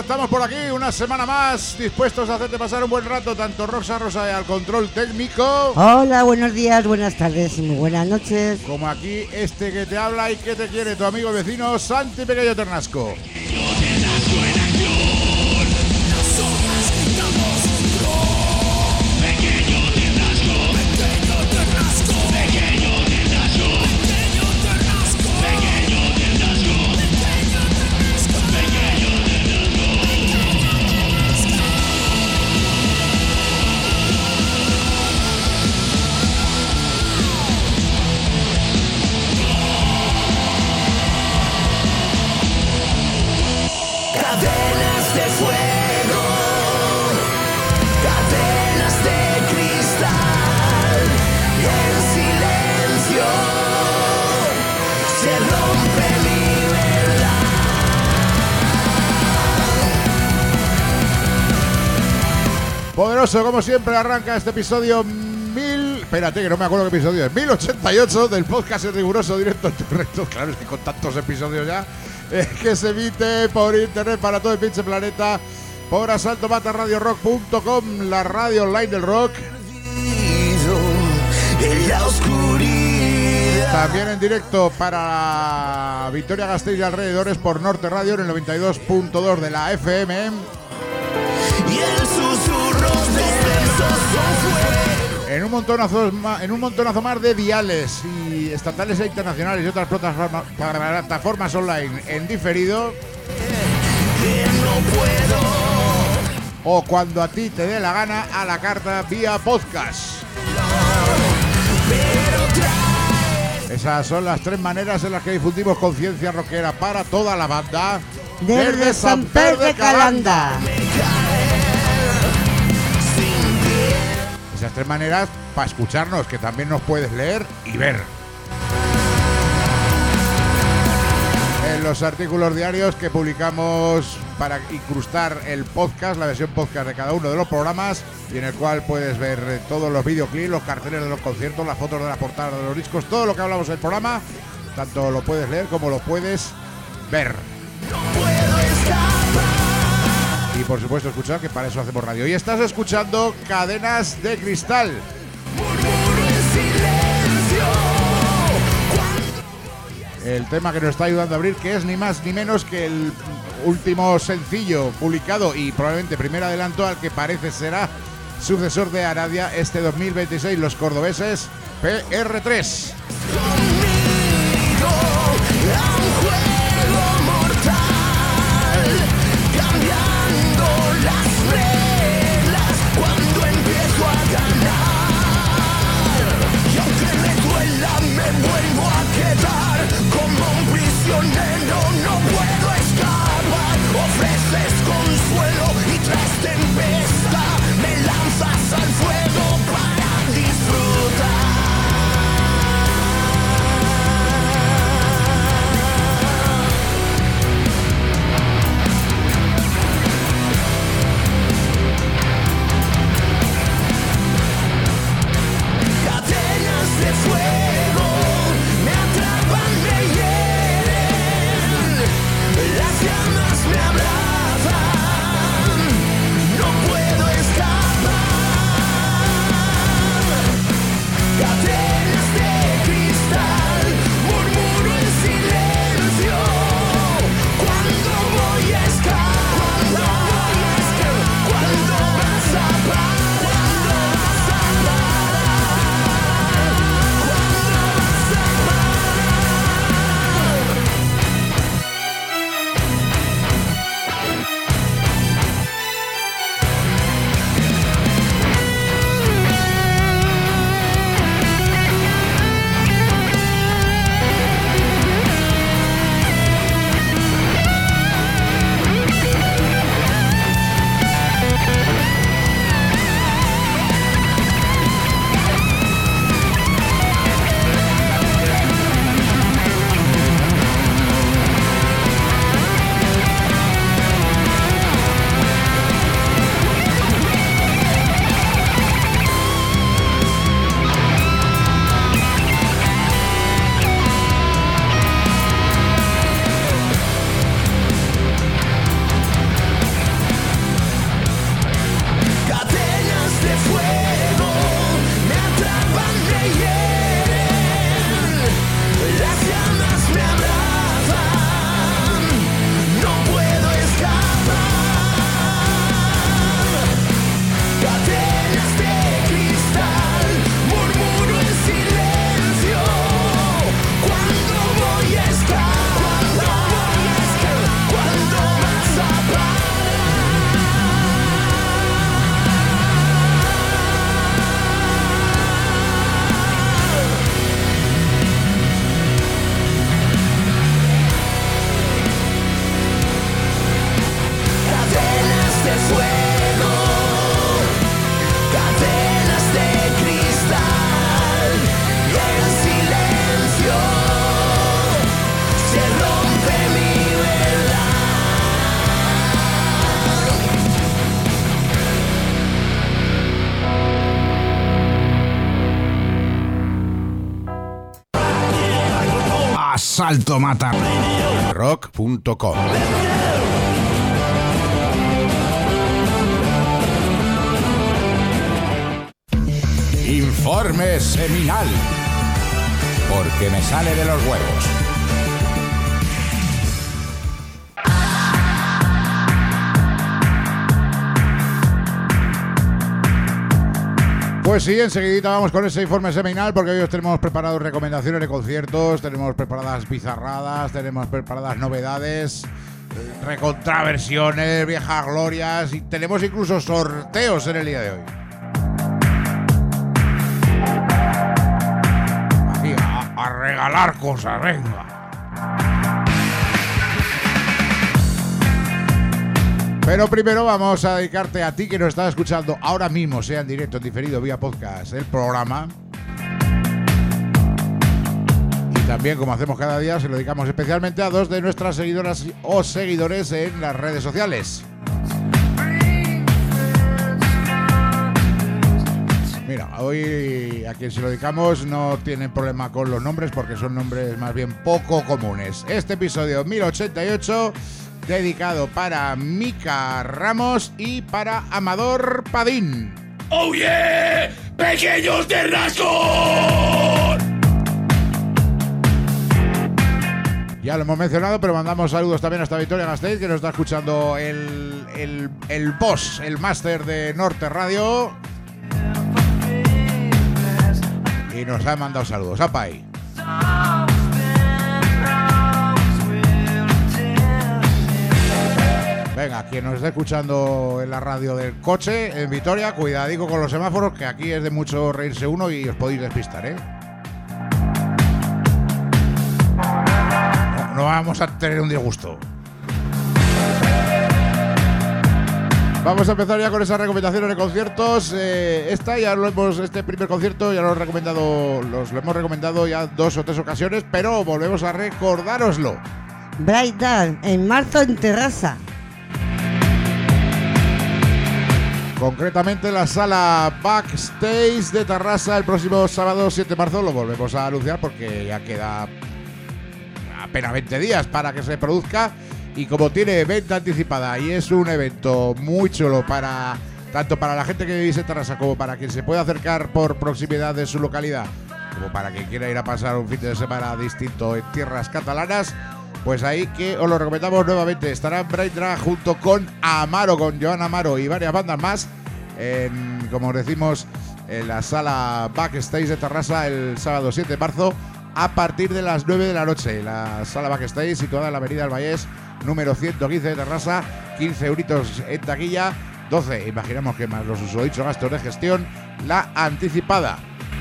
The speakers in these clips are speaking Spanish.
estamos por aquí una semana más, dispuestos a hacerte pasar un buen rato, tanto Rosa al control técnico. Hola, buenos días, buenas tardes y muy buenas noches. Como aquí este que te habla y que te quiere, tu amigo vecino Santi Pequeño Ternasco. Cadenas de fuego, cadenas de cristal, y en silencio se rompe mi verdad. Poderoso, como siempre, arranca este episodio Espérate, que no me acuerdo qué episodio es. 1088 del podcast en riguroso directo en tu recto. Claro, es que con tantos episodios ya, que se emite por internet para todo el pinche planeta, por asaltomatarradiorock.com, la radio online del rock. En la oscuridad. También en directo para Vitoria-Gasteiz y alrededores por Norte Radio en el 92.2 de la FM. Y el susurro de besos son fuego. En un montonazo más de diales y estatales e internacionales y otras plataformas online en diferido. Que no puedo. O cuando a ti te dé la gana, a la carta vía podcast. Esas son las tres maneras en las que difundimos conciencia rockera para toda la banda. Desde San Pedro de Calanda. Esas tres maneras para escucharnos, que también nos puedes leer y ver. En los artículos diarios que publicamos para incrustar el podcast, la versión podcast de cada uno de los programas, y en el cual puedes ver todos los videoclips, los carteles de los conciertos, las fotos de la portada de los discos, todo lo que hablamos en el programa, tanto lo puedes leer como lo puedes ver. No puedo escapar. Y por supuesto escuchar, que para eso hacemos radio. Y estás escuchando Cadenas de Cristal. Murmuro en silencio. El tema que nos está ayudando a abrir, que es ni más ni menos que el último sencillo publicado y probablemente primer adelanto al que parece será sucesor de Aradia este 2026, los cordobeses PR3. Conmigo a un juego mortal, cambiando las reglas cuando empiezo a ganar. Y aunque me duela, me vuelvo a quedar como un prisionero, no puedo escapar. Ofreces consuelo y tras tempestad me lanzas al fuego para disfrutar. Salto Mata. Rock.com. Informe seminal. Porque me sale de los huevos. Pues sí, enseguidita vamos con ese informe seminal porque hoy os tenemos preparados recomendaciones de conciertos, tenemos preparadas bizarradas, tenemos preparadas novedades, recontraversiones, viejas glorias y tenemos incluso sorteos en el día de hoy. Aquí a regalar cosas, venga. Pero primero vamos a dedicarte a ti que nos estás escuchando ahora mismo, sea en directo, en diferido, vía podcast, el programa. Y también, como hacemos cada día, se lo dedicamos especialmente a dos de nuestras seguidoras o seguidores en las redes sociales. Mira, hoy a quien se lo dedicamos no tienen problema con los nombres porque son nombres más bien poco comunes. Este episodio 1088... dedicado para Mica Ramos y para Amador Padín. ¡Oh yeah! ¡Pequeños de rasgos! Ya lo hemos mencionado, pero mandamos saludos también hasta Victoria Gasteiz, que nos está escuchando el boss, el máster de Norte Radio. Y nos ha mandado saludos. ¡Apa ahí! Venga, quien nos está escuchando en la radio del coche, en Vitoria, cuidadico con los semáforos, que aquí es de mucho reírse uno y os podéis despistar, ¿eh? No vamos a tener un disgusto. Vamos a empezar ya con esas recomendaciones de conciertos. Este primer concierto ya lo hemos recomendado ya 2 o 3 ocasiones, pero volvemos a recordároslo. Bright Dark, en marzo en Terrassa. Concretamente la sala Backstage de Terrassa el próximo sábado 7 de marzo. Lo volvemos a anunciar porque ya queda apenas 20 días para que se produzca. Y como tiene venta anticipada y es un evento muy chulo tanto para la gente que vive en Terrassa como para quien se pueda acercar por proximidad de su localidad, como para quien quiera ir a pasar un fin de semana distinto en tierras catalanas, pues ahí que os lo recomendamos nuevamente. Estará Bright Drag junto con Amaro, con Joan Amaro y varias bandas más, como decimos, en la sala Backstage de Terrassa el sábado 7 de marzo a partir de las 9 de la noche. La sala Backstage situada en la avenida del Vallés, número 115 de Terrassa, 15 euritos en taquilla, 12, imaginamos que más los usodichos gastos de gestión, la anticipada.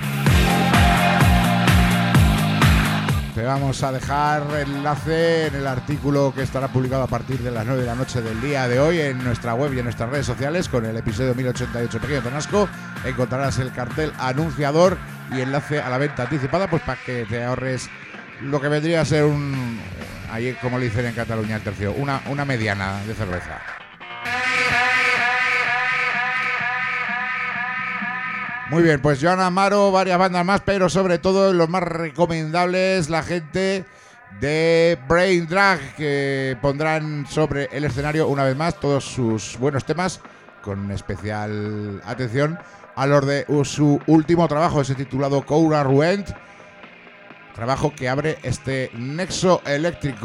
Te vamos a dejar enlace en el artículo que estará publicado a partir de las 9 de la noche del día de hoy en nuestra web y en nuestras redes sociales con el episodio 1088 Pequeño Tonasco. Encontrarás el cartel anunciador y enlace a la venta anticipada, pues para que te ahorres lo que vendría a ser ahí como le dicen en Cataluña el tercio, una mediana de cerveza. Muy bien, pues Joan Amaro, varias bandas más, pero sobre todo los más recomendables, la gente de Brain Drag, que pondrán sobre el escenario una vez más todos sus buenos temas, con especial atención a los de su último trabajo, ese titulado Coura Ruent, trabajo que abre este Nexa Electric.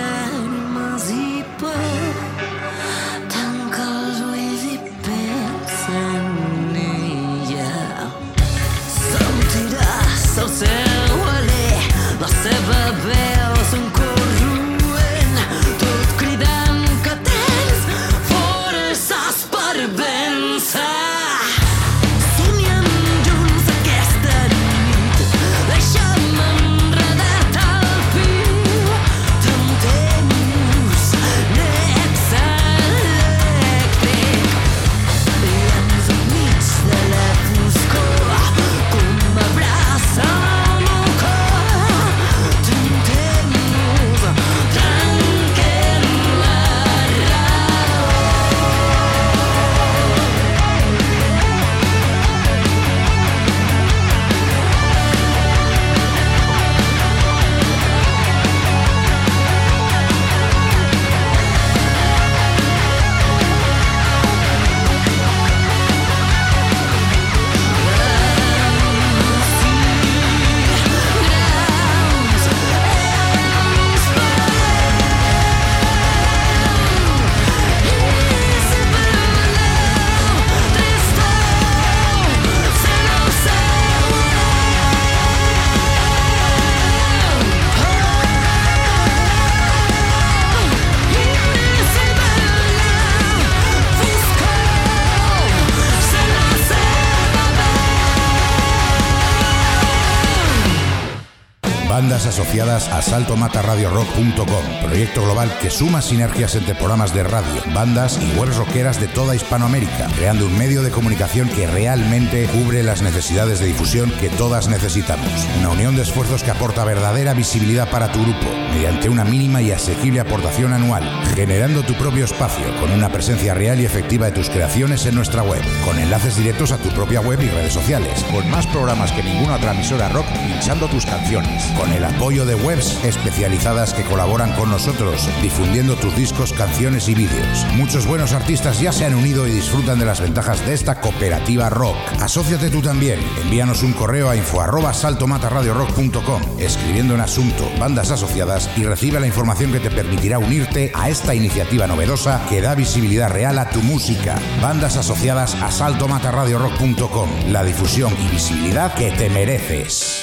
l'ànima tanca els ulls i pensa en ella. Sentiràs el seu alè, la seva veu és un corrent, tot cridant que tens forces per vèncer. Bandas asociadas a saltomatarradiorock.com, proyecto global que suma sinergias entre programas de radio, bandas y webs rockeras de toda Hispanoamérica, creando un medio de comunicación que realmente cubre las necesidades de difusión que todas necesitamos. Una unión de esfuerzos que aporta verdadera visibilidad para tu grupo, mediante una mínima y asequible aportación anual, generando tu propio espacio, con una presencia real y efectiva de tus creaciones en nuestra web, con enlaces directos a tu propia web y redes sociales, con más programas que ninguna otra emisora rock pinchando tus canciones, con el apoyo de webs especializadas que colaboran con nosotros, difundiendo tus discos, canciones y vídeos. Muchos buenos artistas ya se han unido y disfrutan de las ventajas de esta cooperativa rock. Asóciate tú también. Envíanos un correo a info@saltomatarradiorock.com, escribiendo en asunto bandas asociadas, y recibe la información que te permitirá unirte a esta iniciativa novedosa que da visibilidad real a tu música. Bandas asociadas a saltomatarradiorock.com, la difusión y visibilidad que te mereces.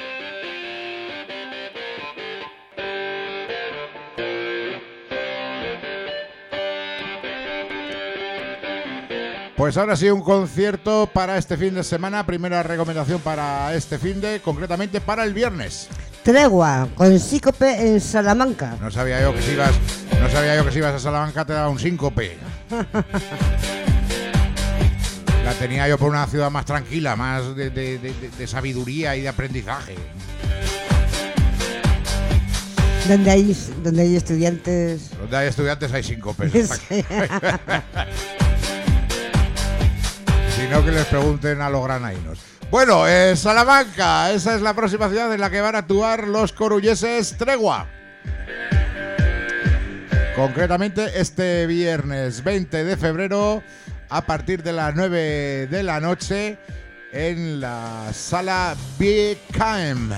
Pues ahora sí, un concierto para este fin de semana. Primera recomendación para este fin de, concretamente para el viernes. Tregua, con síncope en Salamanca. No sabía yo que si ibas a Salamanca te daba un síncope. La tenía yo por una ciudad más tranquila, más de sabiduría y de aprendizaje. Donde hay estudiantes. Donde hay estudiantes hay síncopes. Sí. Sino que les pregunten a los granainos. Bueno, Salamanca, esa es la próxima ciudad en la que van a actuar los corulleses Tregua. Concretamente este viernes 20 de febrero a partir de las 9 de la noche en la sala BKM.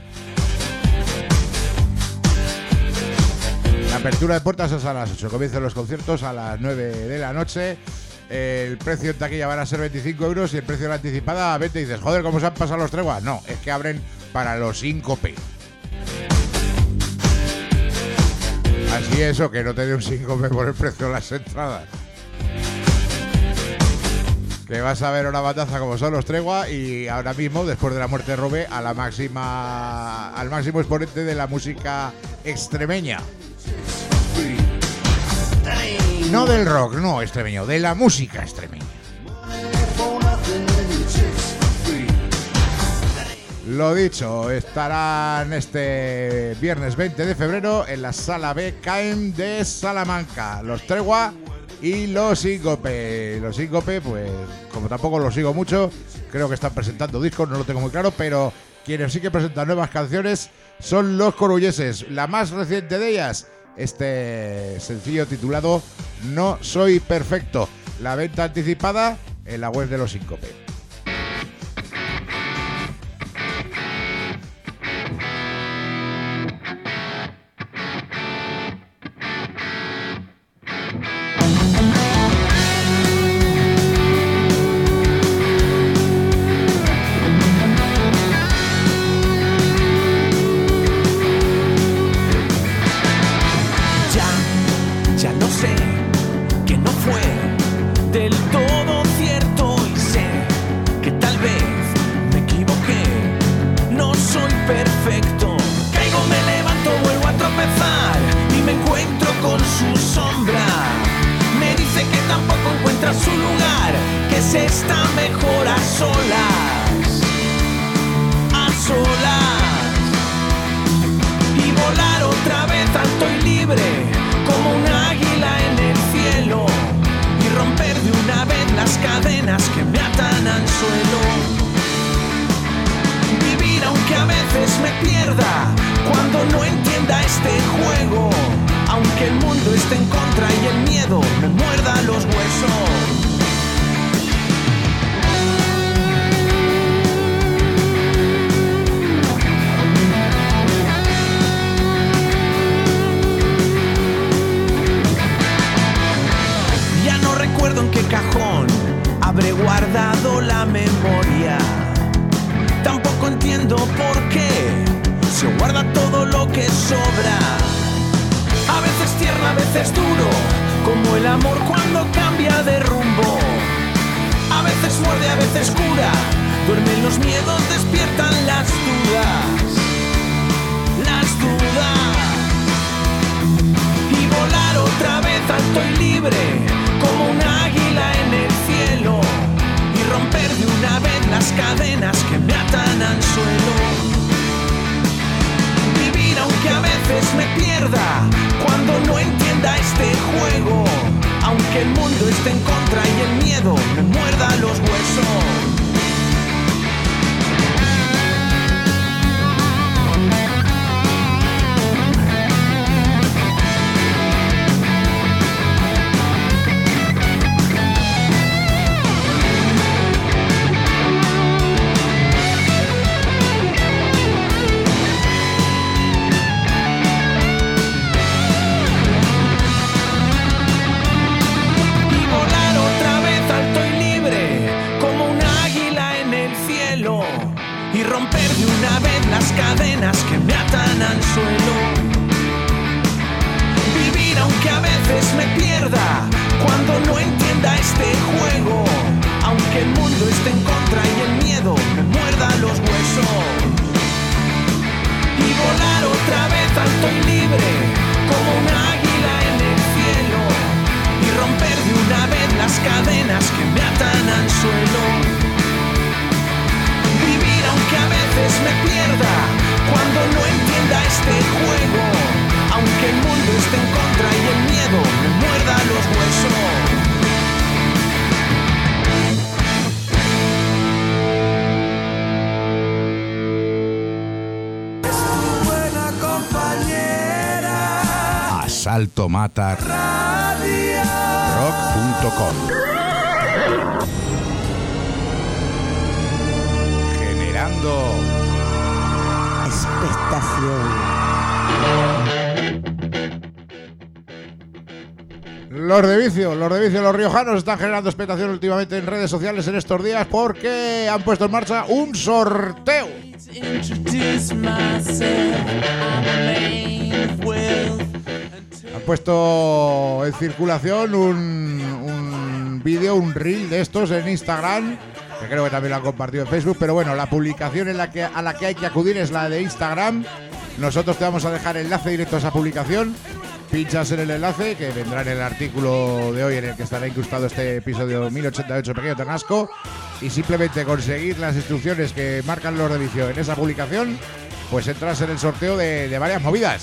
La apertura de puertas es a las 8, comienzan los conciertos a las 9 de la noche. El precio en taquilla van a ser 25 euros y el precio de la anticipada a 20. Y dices, joder, ¿cómo se han pasado los Treguas? No, es que abren para los síncope. Así eso, que no te dé un síncope por el precio de las entradas. Que vas a ver una bataza como son los Tregua y ahora mismo, después de la muerte de Robe, al máximo exponente de la música extremeña. No del rock, no extremeño, de la música extremeña. Lo dicho, estarán este viernes 20 de febrero en la sala BKM de Salamanca. Los Tregua y los Síncope. Los Síncope, pues como tampoco los sigo mucho, creo que están presentando discos, no lo tengo muy claro, pero quienes sí que presentan nuevas canciones son los corulleses. La más reciente de ellas, este sencillo titulado No Soy Perfecto. La venta anticipada en la web de los Síncope. encuentro con su sombra. Me dice que tampoco encuentra su lugar, que se está mejor a solas, a solas. Y volar otra vez alto y libre, como un águila en el cielo, y romper de una vez las cadenas que me atan al suelo. Vivir aunque a veces me pierda, cuando no entienda este juego, aunque el mundo esté en contra y el miedo me muerda los huesos. Ya no recuerdo en qué cajón habré guardado la memoria. Tampoco entiendo por qué se guarda todo lo que sobra. A veces tierno, a veces duro, como el amor cuando cambia de rumbo. A veces muerde, a veces cura, duermen los miedos, despiertan las dudas. Las dudas. Y volar otra vez alto y libre, como un águila en el cielo, y romper de una vez las cadenas que me atan al suelo. Vivir aunque a veces me pierda, cuando no entienda este juego, aunque el mundo esté en contra y el miedo me muerda los huesos. Y romper de una vez las cadenas que me atan al suelo. Vivir aunque a veces me pierda, cuando no entienda este juego, aunque el mundo esté en contra y el miedo me muerda los huesos. Y volar otra vez alto y libre, como un águila en el cielo, y romper de una vez las cadenas que me atan al suelo. Vivir aunque a veces me pierda, cuando no entienda este juego, aunque el mundo esté en contra y el miedo me muerda los huesos. Asalto Mata Rock.com. Generando expectación. Los de vicio, los riojanos están generando expectación últimamente en redes sociales en estos días porque han puesto en marcha un sorteo. Han puesto en circulación un vídeo, un reel de estos en Instagram, que creo que también lo han compartido en Facebook, pero bueno, la publicación a la que hay que acudir es la de Instagram. Nosotros te vamos a dejar enlace directo a esa publicación. Pinchas en el enlace que vendrá en el artículo de hoy en el que estará incrustado este episodio 1088 Pequeño Ternasco, y simplemente conseguir las instrucciones que marcan los de vicio en esa publicación, pues entras en el sorteo de varias movidas.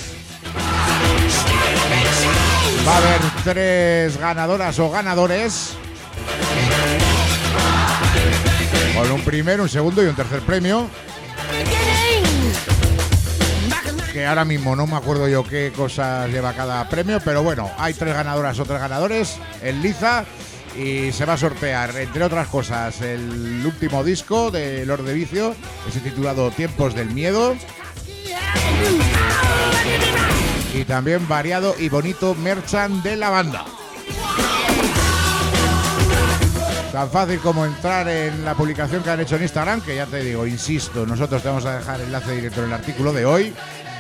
Va a haber 3 ganadoras o ganadores, con un primero, un segundo y un tercer premio, que ahora mismo no me acuerdo yo qué cosas lleva cada premio, pero bueno, hay 3 ganadoras o 3 ganadores en liza, y se va a sortear, entre otras cosas, el último disco de Lord de Vicio, que se titulado Tiempos del Miedo, y también variado y bonito merchan de la banda. Tan fácil como entrar en la publicación que han hecho en Instagram, que ya te digo, insisto, nosotros te vamos a dejar enlace directo en el artículo de hoy.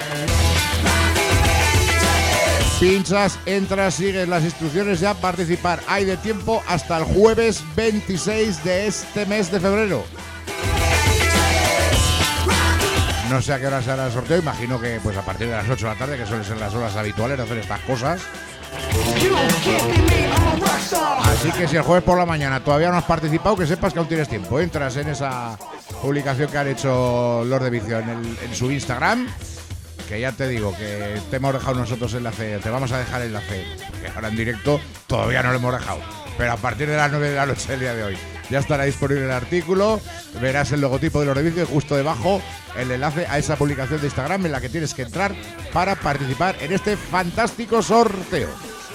Pinchas, entras, sigues las instrucciones ya, participar. Hay de tiempo hasta el jueves 26 de este mes de febrero. No sé a qué hora se hará el sorteo, imagino que pues a partir de las 8 de la tarde, que suelen ser las horas habituales de hacer estas cosas. Así que si el jueves por la mañana todavía no has participado, que sepas que aún tienes tiempo. Entras en esa publicación que han hecho los de Vicio en su Instagram, que ya te digo que te hemos dejado nosotros el enlace, te vamos a dejar el enlace, que ahora en directo todavía no lo hemos dejado, pero a partir de las 9 de la noche del día de hoy ya estará disponible el artículo, verás el logotipo de los de Vicio y justo debajo el enlace a esa publicación de Instagram en la que tienes que entrar para participar en este fantástico sorteo.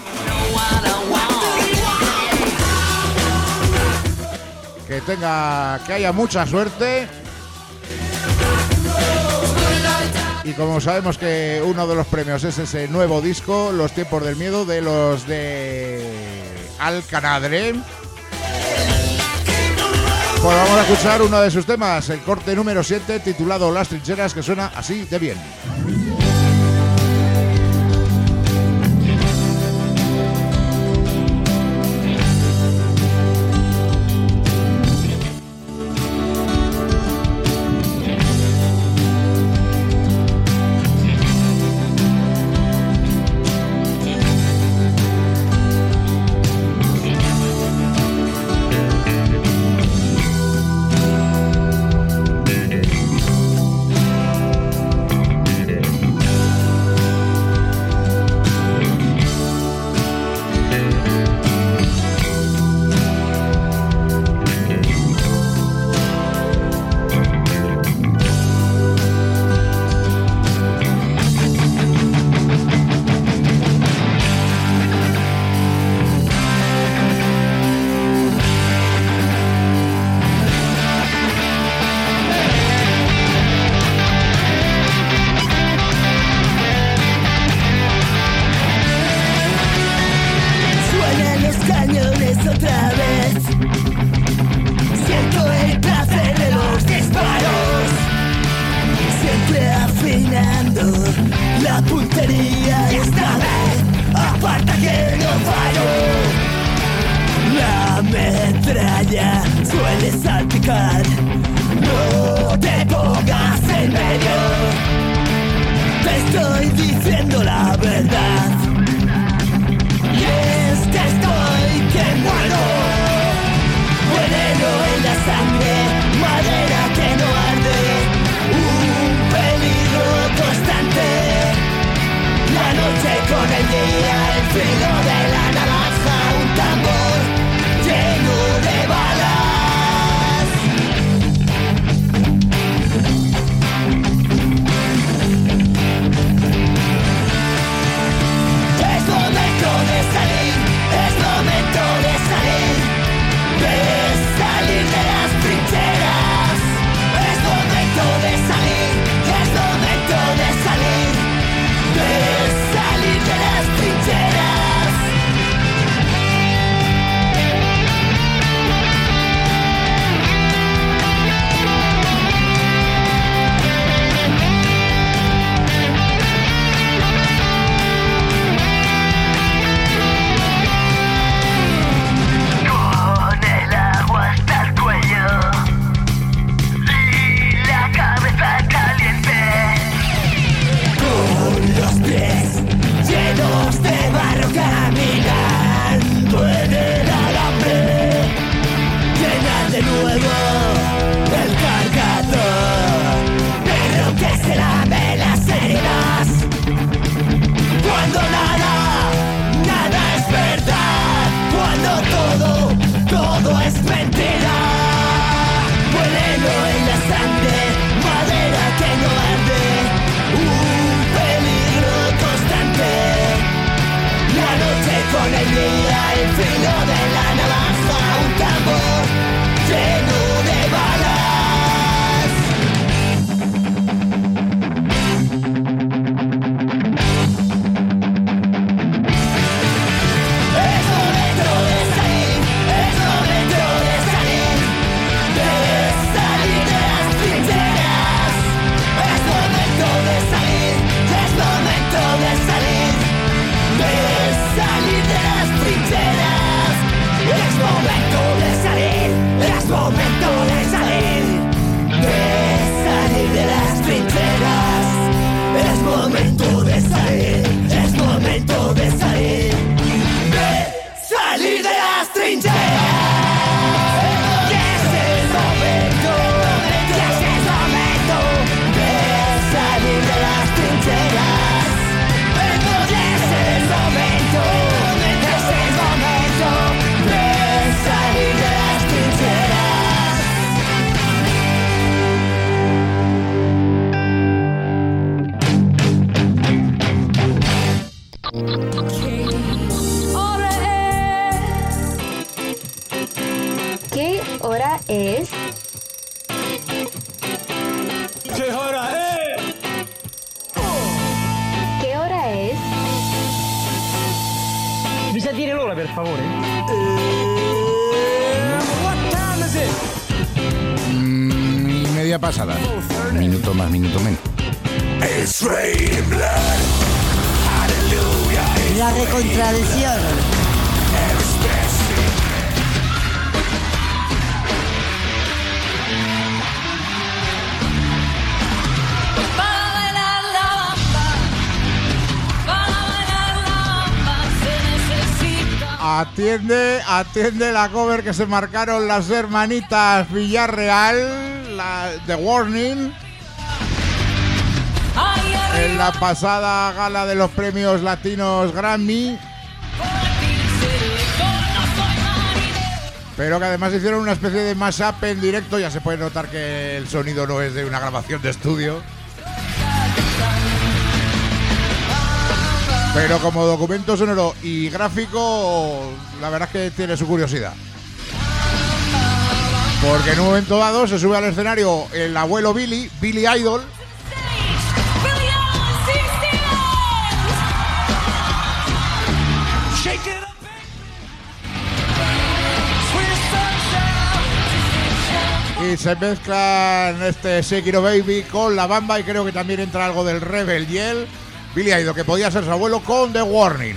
Que haya mucha suerte. Y como sabemos que uno de los premios es ese nuevo disco, Los Tiempos del Miedo, de los de Alcanadre, pues vamos a escuchar uno de sus temas, el corte número 7, titulado Las Trincheras, que suena así de bien. momento de salir de las trincheras. es? ¿Qué hora es? ¿Qué hora es? Mi sa dire l'ora, per favore? What time is it? Y media pasada. Minuto más, minuto menos. La recontradición. Atiende la cover que se marcaron las hermanitas Villarreal, la The Warning, en la pasada gala de los premios latinos Grammy, pero que además hicieron una especie de mashup en directo. Ya se puede notar que el sonido no es de una grabación de estudio, pero como documento sonoro y gráfico, la verdad es que tiene su curiosidad. Porque en un momento dado se sube al escenario el abuelo Billy Idol, y se mezclan este Shake It Oh Baby con La Bamba, y creo que también entra algo del Rebel Yell. Billy Idol, que podía ser su abuelo, con The Warning.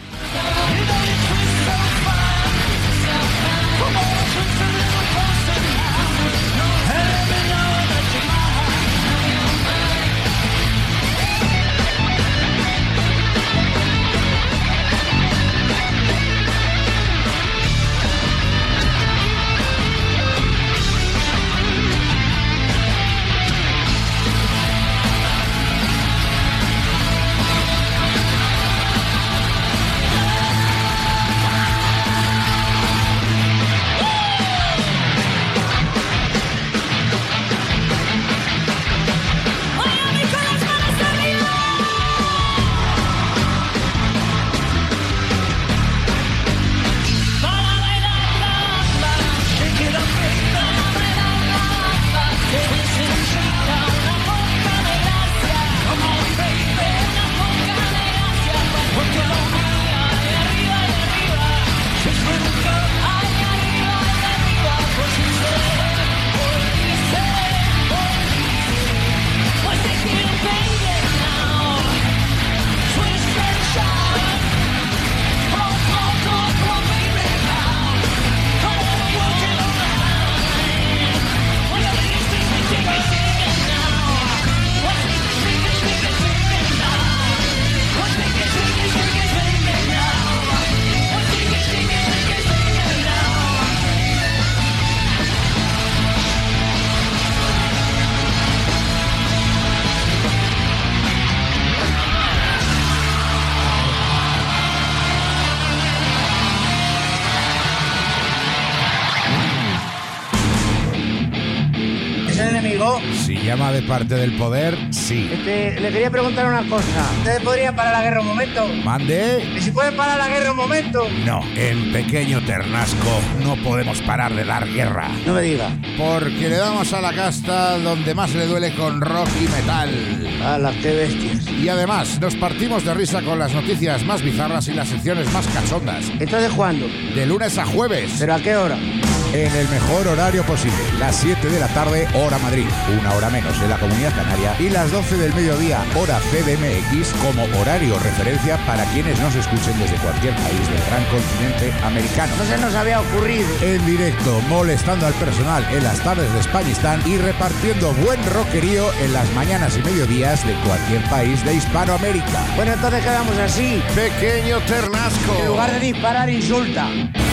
Si llama de parte del poder, sí. Le quería preguntar una cosa. ¿Ustedes podrían parar la guerra un momento? Mande. ¿Y si pueden parar la guerra un momento? No, en Pequeño Ternasco no podemos parar de dar guerra. No me diga. Porque le damos a la casta donde más le duele con rock y metal. ¡Hala, qué bestias! Y además nos partimos de risa con las noticias más bizarras y las secciones más cachondas. ¿Entonces cuándo? De lunes a jueves. ¿Pero a qué hora? En el mejor horario posible. Las 7 de la tarde, hora Madrid. Una hora menos en la Comunidad Canaria. Y las 12 del mediodía, hora CDMX, como horario referencia para quienes nos escuchen desde cualquier país del gran continente americano. No se nos había ocurrido. En directo, molestando al personal en las tardes de Españistán y repartiendo buen rockerío en las mañanas y mediodías de cualquier país de Hispanoamérica. Bueno, entonces quedamos así. Pequeño Ternasco. En lugar de disparar, insulta.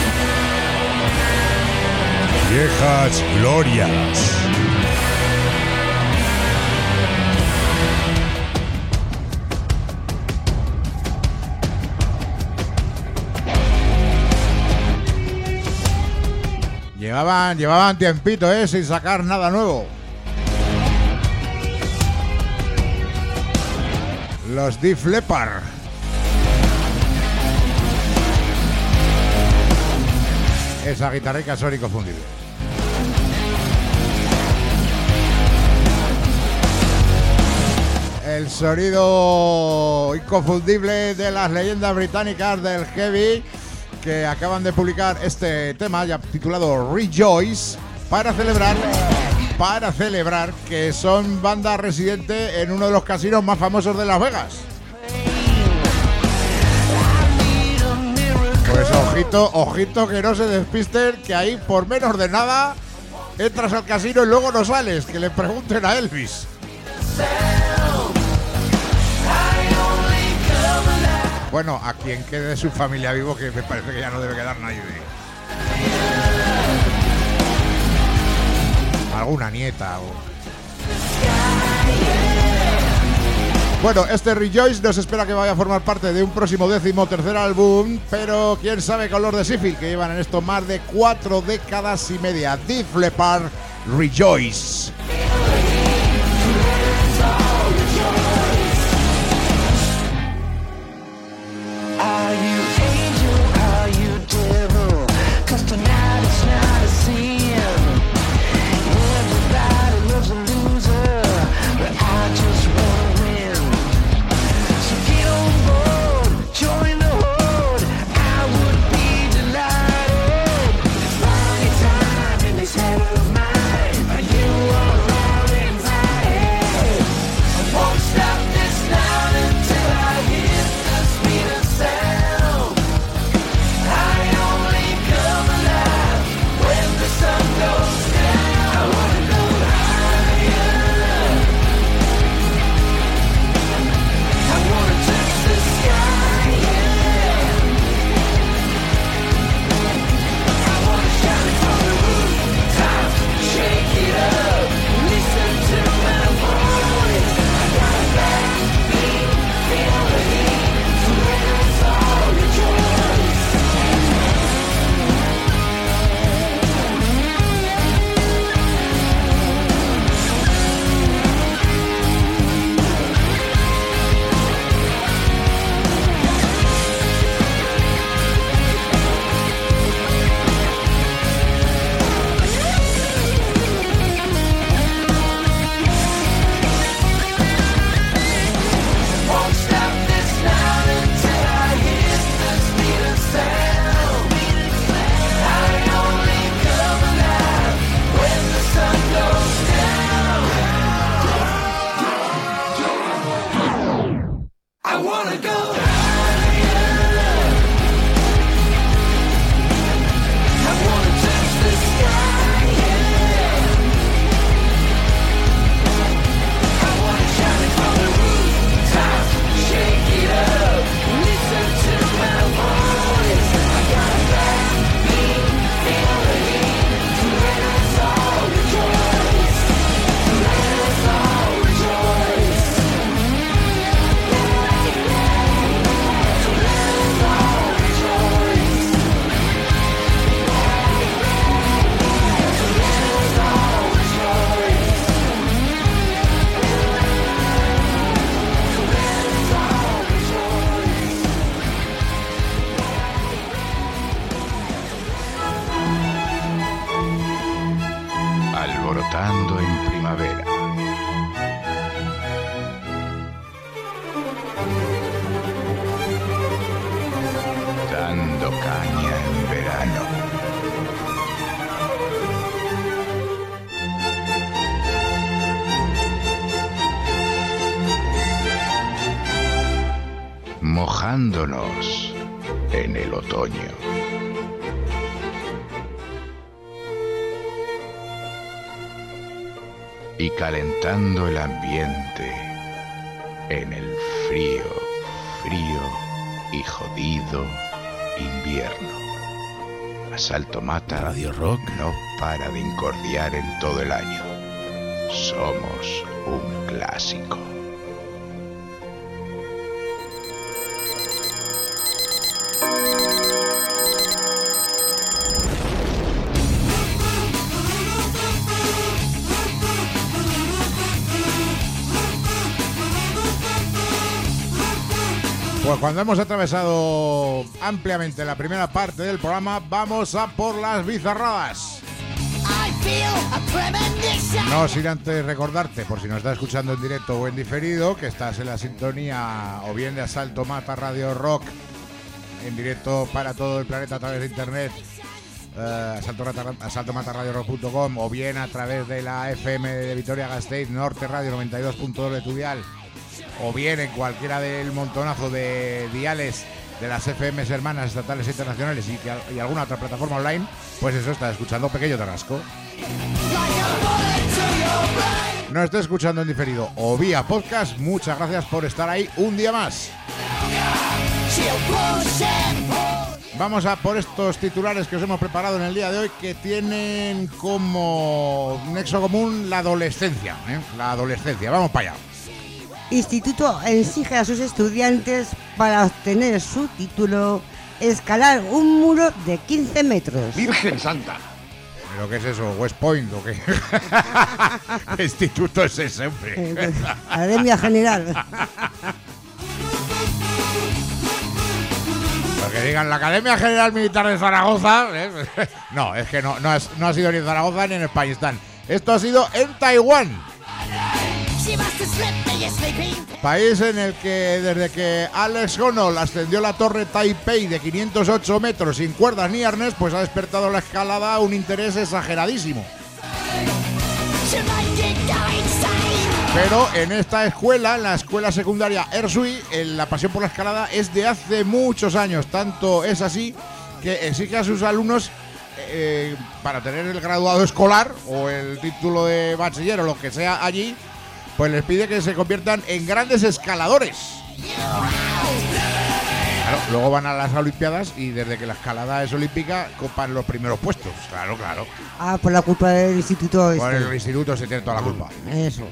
Viejas glorias. Llevaban tiempito, sin sacar nada nuevo. Los Def Leppard. Esa guitarrica son inconfundibles. El sonido inconfundible de las leyendas británicas del heavy, que acaban de publicar este tema ya titulado Rejoice para celebrar que son banda residente en uno de los casinos más famosos de Las Vegas. Pues ojito que no se despisten, que ahí por menos de nada entras al casino y luego no sales, que le pregunten a Elvis. Bueno, a quien quede de su familia vivo, que me parece que ya no debe quedar nadie. Alguna nieta o... Bueno, este Rejoice nos espera que vaya a formar parte de un próximo 13º álbum, pero quién sabe con los de Sheffield, que llevan en esto más de 4 décadas y media. Def Leppard, Rejoice. Are you angel, are you devil? 'Cause tonight it's not a sin. Everybody loves a loser, but I just wanna win. So get on board, join the horde. I would be delighted. Anytime in this head of mine, you are all invited. I won't stop this night until I hit the speed of sound. I only come alive when the sun goes down. I wanna go higher. I wanna touch the sky, yeah. I wanna shout it from the rooftops, shake it up, listen to my voice. I got a backbeat, feel the heat, so let's all rejoice. Won't stop this night until I hit the speed of sound. I only come alive when the sun goes down. I wanna go higher. I wanna touch the sky, yeah. I wanna shout it from the rooftops, shake it up, listen to my voice. I got a backbeat, feel the heat, so let us all rejoice. Let us all rejoice. So let us all rejoice. So let us all rejoice. Alborotando en primavera. Dando caña en verano. Mojándonos en el otoño. Y calentando el ambiente en el frío y jodido invierno. Asalto Mata Radio Rock no para de incordiar en todo el año. Somos un clásico. Pues cuando hemos atravesado ampliamente la primera parte del programa, vamos a por las bizarradas. I feel No sin antes recordarte, por si nos estás escuchando en directo o en diferido, que estás en la sintonía o bien de Asalto Mata Radio Rock en directo para todo el planeta a través de internet, asaltomatarradiorock.com, o bien a través de la FM de Vitoria-Gasteiz, Norte Radio 92.2 de tu dial, o bien en cualquiera del montonazo de diales de las FMs hermanas estatales e internacionales y alguna otra plataforma online. Pues eso, estás escuchando Pequeño Tarrasco. Nos estés escuchando en diferido o vía podcast, muchas gracias por estar ahí un día más. Vamos a por estos titulares que os hemos preparado en el día de hoy, que tienen como nexo común la adolescencia, La adolescencia, vamos para allá. Instituto exige a sus estudiantes, para obtener su título, escalar un muro de 15 metros. ¡Virgen Santa! ¿Pero qué es eso? ¿West Point o qué? ¿Qué instituto es ese, hombre? Academia General. Que digan la Academia General Militar de Zaragoza. No, es que no ha sido ni en Zaragoza ni en Españistán. Esto ha sido en Taiwán. País en el que desde que Alex Honnold ascendió la torre Taipei de 508 metros sin cuerdas ni arnés, pues ha despertado la escalada un interés exageradísimo. Pero en esta escuela, en la escuela secundaria Ersui, la pasión por la escalada es de hace muchos años. Tanto es así que exige a sus alumnos, para tener el graduado escolar o el título de bachiller o lo que sea allí, pues les pide que se conviertan en grandes escaladores. Claro, luego van a las Olimpiadas y desde que la escalada es olímpica copan los primeros puestos. Claro. Ah, por la culpa del instituto. Por el instituto se tiene toda la culpa. Eso.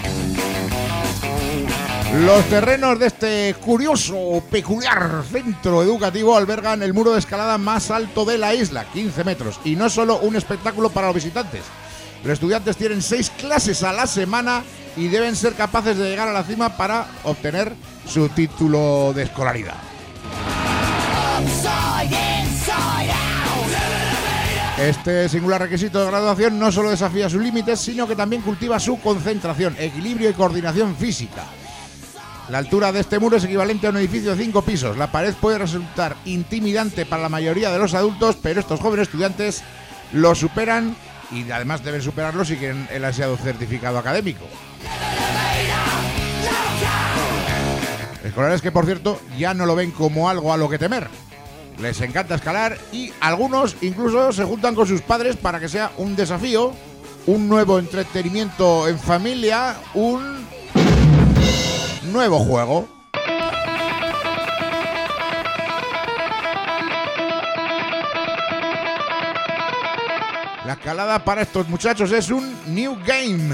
Los terrenos de este curioso, peculiar centro educativo albergan el muro de escalada más alto de la isla, 15 metros, y no es solo un espectáculo para los visitantes. Los estudiantes tienen 6 clases a la semana y deben ser capaces de llegar a la cima para obtener su título de escolaridad. Este singular requisito de graduación no solo desafía sus límites, sino que también cultiva su concentración, equilibrio y coordinación física. La altura de este muro es equivalente a un edificio de 5 pisos. La pared puede resultar intimidante para la mayoría de los adultos, pero estos jóvenes estudiantes lo superan y además deben superarlo si quieren el ansiado certificado académico. Escolares que, por cierto, ya no lo ven como algo a lo que temer. Les encanta escalar y algunos incluso se juntan con sus padres para que sea un desafío, un nuevo entretenimiento en familia, un nuevo juego. La escalada para estos muchachos es un new game,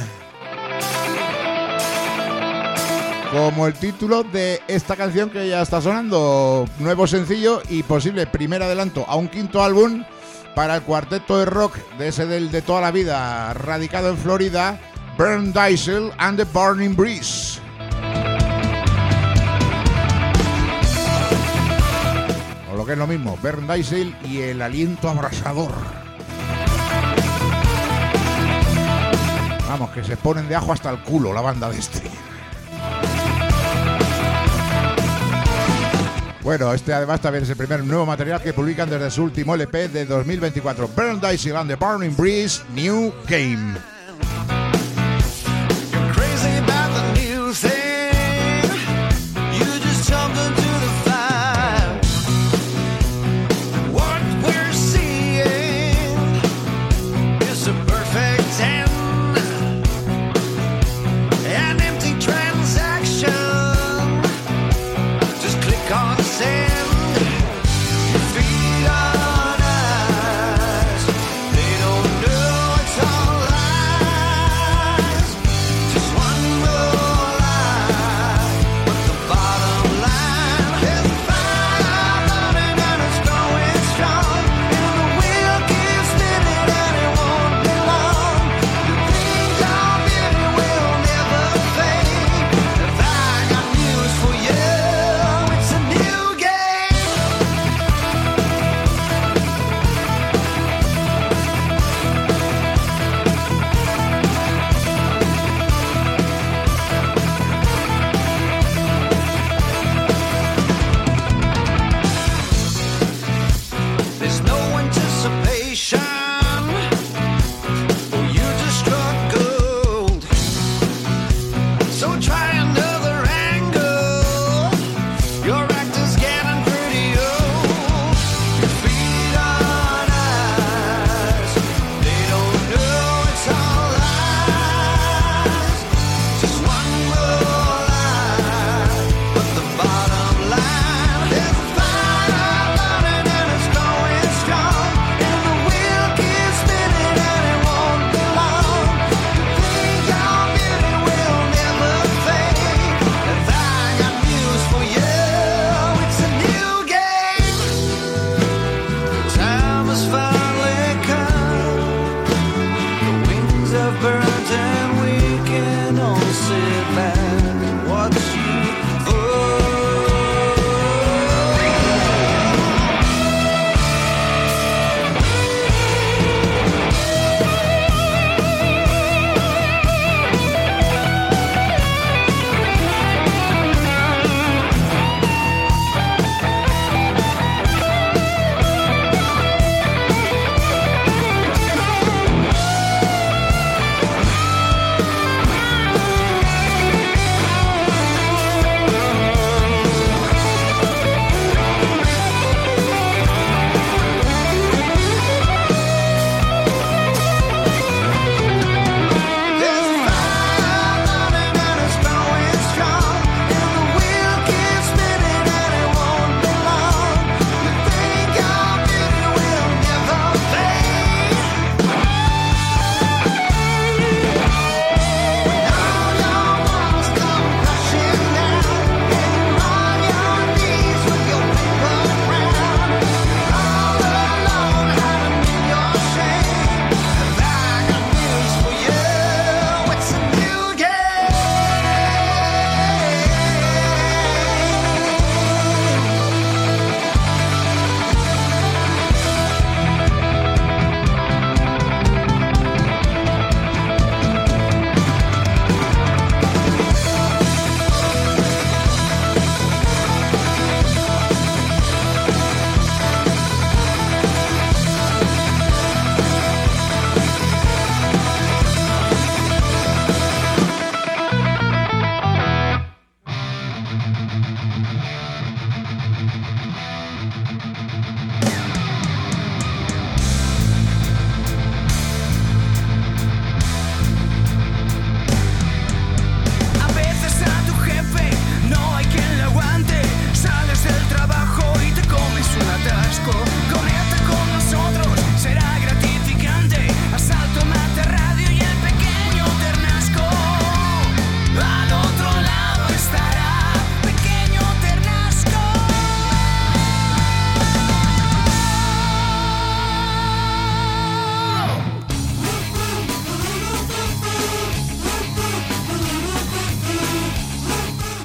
como el título de esta canción que ya está sonando. Nuevo sencillo y posible primer adelanto a un quinto álbum para el cuarteto de rock de toda la vida, radicado en Florida, Bernd Diesel and the Burning Breeze. O lo que es lo mismo, Bernd Diesel y el aliento abrasador. Vamos, que se ponen de ajo hasta el culo la banda de este. Bueno, este además también es el primer nuevo material que publican desde su último LP de 2024, Bernd Diesel and the Burning Breeze, New Game. They don't know it's all lies.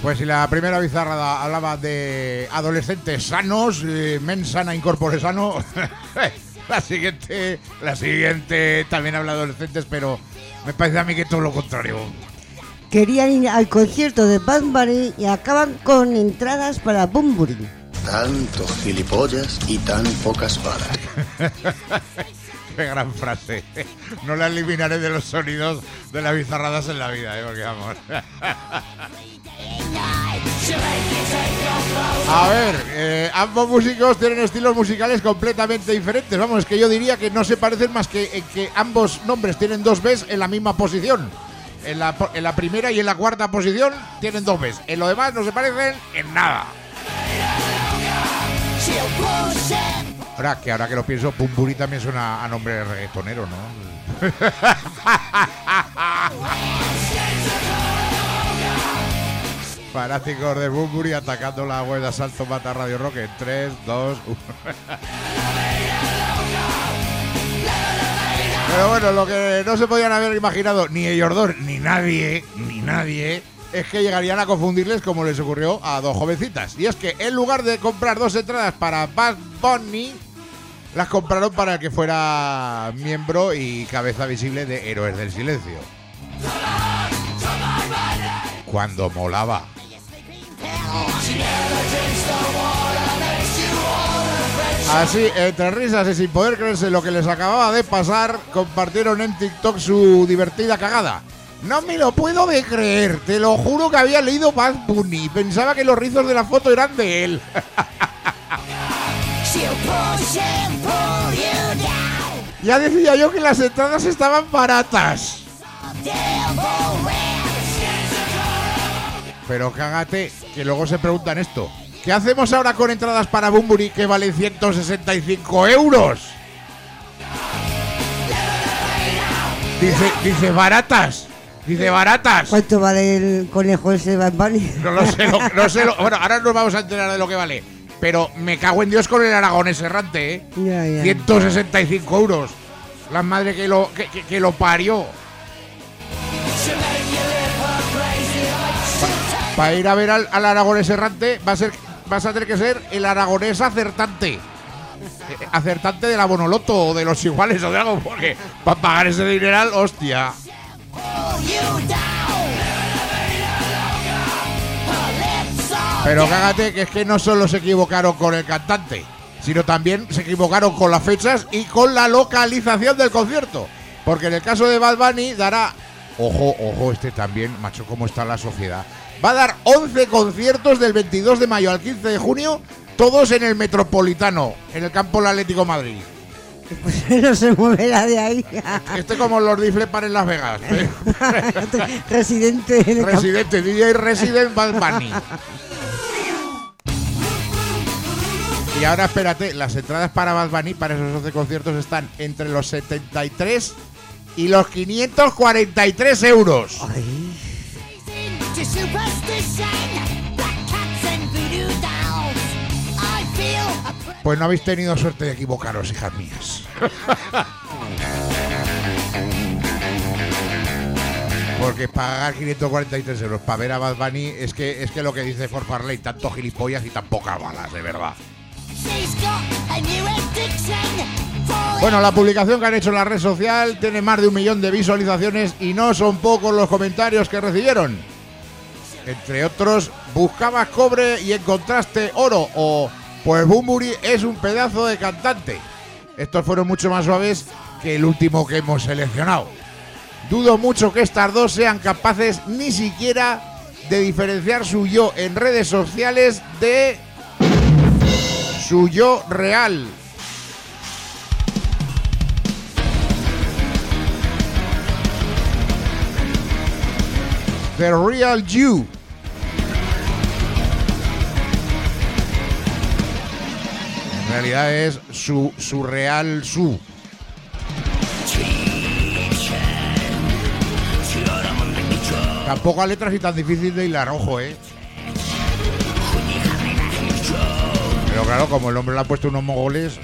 Pues si la primera bizarrada hablaba de adolescentes sanos, men sana incorpore sano, la siguiente también habla de adolescentes, pero me parece a mí que todo lo contrario. Querían ir al concierto de Bad Bunny y acaban con entradas para Bunbury. Tantos gilipollas y tan pocas balas. Qué gran frase. No la eliminaré de los sonidos de las bizarradas en la vida, porque vamos. A ver, ambos músicos tienen estilos musicales completamente diferentes. Vamos, es que yo diría que no se parecen más que en que ambos nombres tienen dos Bs en la misma posición. En la primera y en la cuarta posición tienen dos Bs. En lo demás no se parecen en nada. Ahora que lo pienso, Bunbury también suena a nombre de reggaetonero, ¿no? Fanáticos de Bunbury atacando la web de Asalto Mata Radio Rock en 3, 2, 1. Pero bueno, lo que no se podían haber imaginado ni ellos dos, ni nadie, es que llegarían a confundirles como les ocurrió a dos jovencitas. Y es que en lugar de comprar dos entradas para Bad Bunny, las compraron para el que fuera miembro y cabeza visible de Héroes del Silencio. Cuando molaba. Así, entre risas y sin poder creerse lo que les acababa de pasar, compartieron en TikTok su divertida cagada. No me lo puedo de creer, te lo juro que había leído Bad Bunny. Pensaba que los rizos de la foto eran de él. Ya decía yo que las entradas estaban baratas. Pero cágate, que luego se preguntan esto. ¿Qué hacemos ahora con entradas para Bunbury que valen 165 euros? Dice baratas. Dice baratas. ¿Cuánto vale el conejo ese de Bad Bunny? No lo sé. Bueno, ahora nos vamos a enterar de lo que vale. Pero me cago en Dios con el aragonés errante, ¿eh? Ya. 165 euros. La madre que lo parió. Para ir a ver al aragonés errante vas a tener que ser el aragonés acertante. Acertante de la Bonoloto o de los iguales o de algo, porque para pagar ese dineral, hostia. Pero cágate que es que no solo se equivocaron con el cantante, sino también se equivocaron con las fechas y con la localización del concierto. Porque en el caso de Bad Bunny dará... Ojo, este también, macho, cómo está la sociedad. Va a dar 11 conciertos del 22 de mayo al 15 de junio, todos en el Metropolitano, en el campo del Atlético de Madrid. Pues no se moverá de ahí. Como los de Flepar en Las Vegas. Residente, DJ Resident Bad Bunny. Y ahora espérate, las entradas para Bad Bunny, para esos 11 conciertos, están entre los 73 y los 543 euros. Ay. Pues no habéis tenido suerte de equivocaros, hijas mías. Porque pagar 543 euros para ver a Bad Bunny es que lo que dice For Farley, tanto gilipollas y tan pocas balas, de verdad. Bueno, la publicación que han hecho en la red social tiene más de 1 millón de visualizaciones y no son pocos los comentarios que recibieron. Entre otros, buscabas cobre y encontraste oro, o pues Bunbury es un pedazo de cantante. Estos fueron mucho más suaves que el último que hemos seleccionado. Dudo mucho que estas dos sean capaces ni siquiera de diferenciar su yo en redes sociales de su yo real. The real you. En realidad es su real su. Tampoco a letras y tan difícil de hilar, ojo, Pero claro, como el hombre le ha puesto unos mogoles.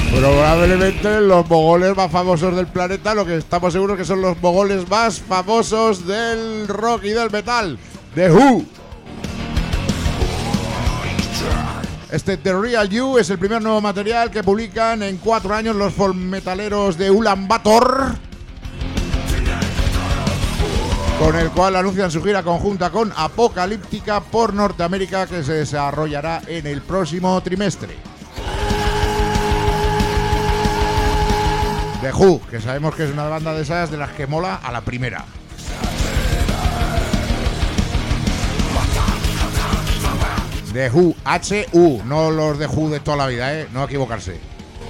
Probablemente los mogoles más famosos del planeta, lo que estamos seguros que son los mogoles más famosos del rock y del metal. The Who. Este The Real You es el primer nuevo material que publican en 4 años los metaleros de Ulaanbaatar, con el cual anuncian su gira conjunta con Apocalíptica por Norteamérica, que se desarrollará en el próximo trimestre. The Who, que sabemos que es una banda de esas de las que mola a la primera. The Who, H-U, no los The Who de toda la vida, no equivocarse.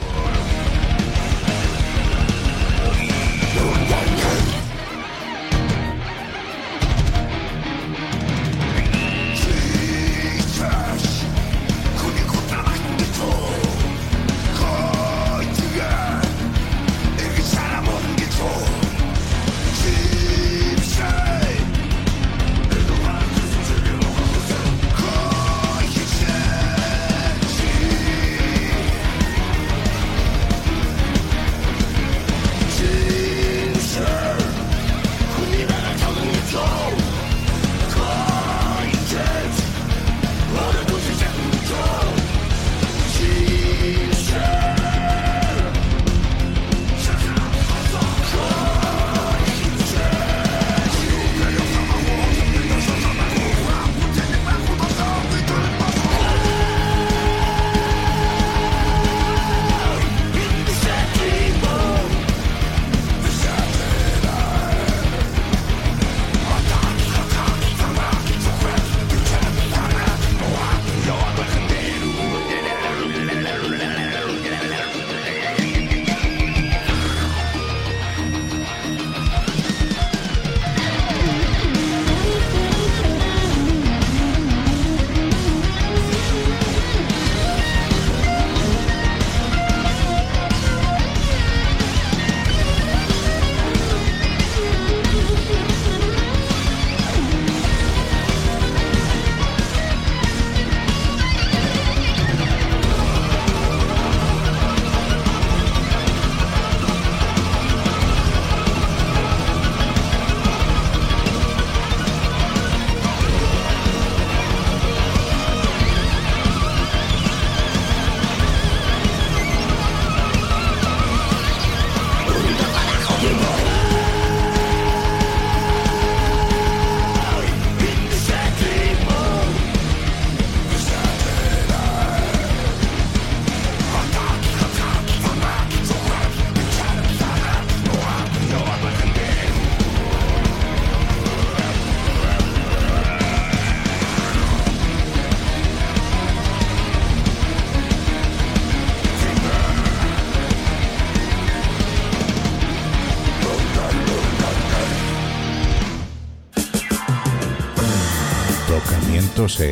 Tocamientos en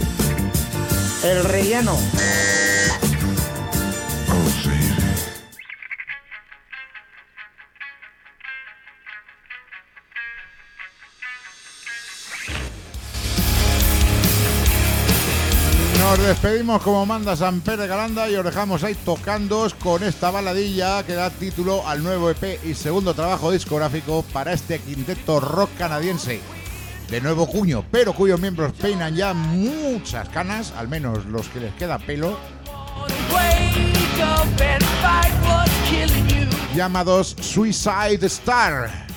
El relleno. Nos despedimos como manda San Pere Galanda y os dejamos ahí tocándoos con esta baladilla que da título al nuevo EP y segundo trabajo discográfico para este quinteto rock canadiense de nuevo cuño, pero cuyos miembros peinan ya muchas canas, al menos los que les queda pelo, llamados Suicide Star.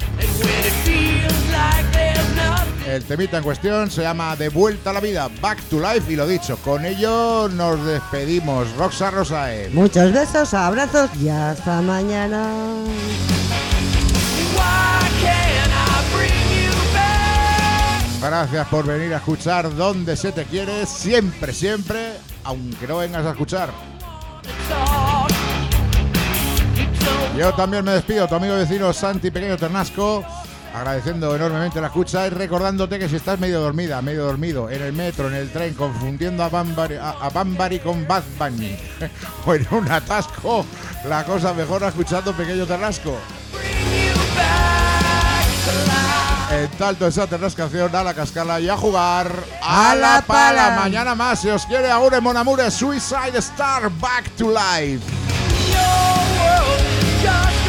El temita en cuestión se llama De Vuelta a la Vida, Back to Life, y lo dicho, con ello nos despedimos. Roxa Rosae. Muchos besos, abrazos y hasta mañana. Gracias por venir a escuchar Donde se te quiere, siempre, siempre, aunque no vengas a escuchar. Yo también me despido, tu amigo vecino Santi Pequeño Ternasco, agradeciendo enormemente la escucha y recordándote que si estás medio dormida, medio dormido, en el metro, en el tren, confundiendo a Bambari con Bad Bunny, o en un atasco, la cosa mejora escuchando Pequeño Ternasco. En tanto esa Ternascación, a la cascala y a jugar a la pala. Mañana más, si os quiere, agur en Mon Amour, Suicide Star, Back to Life. just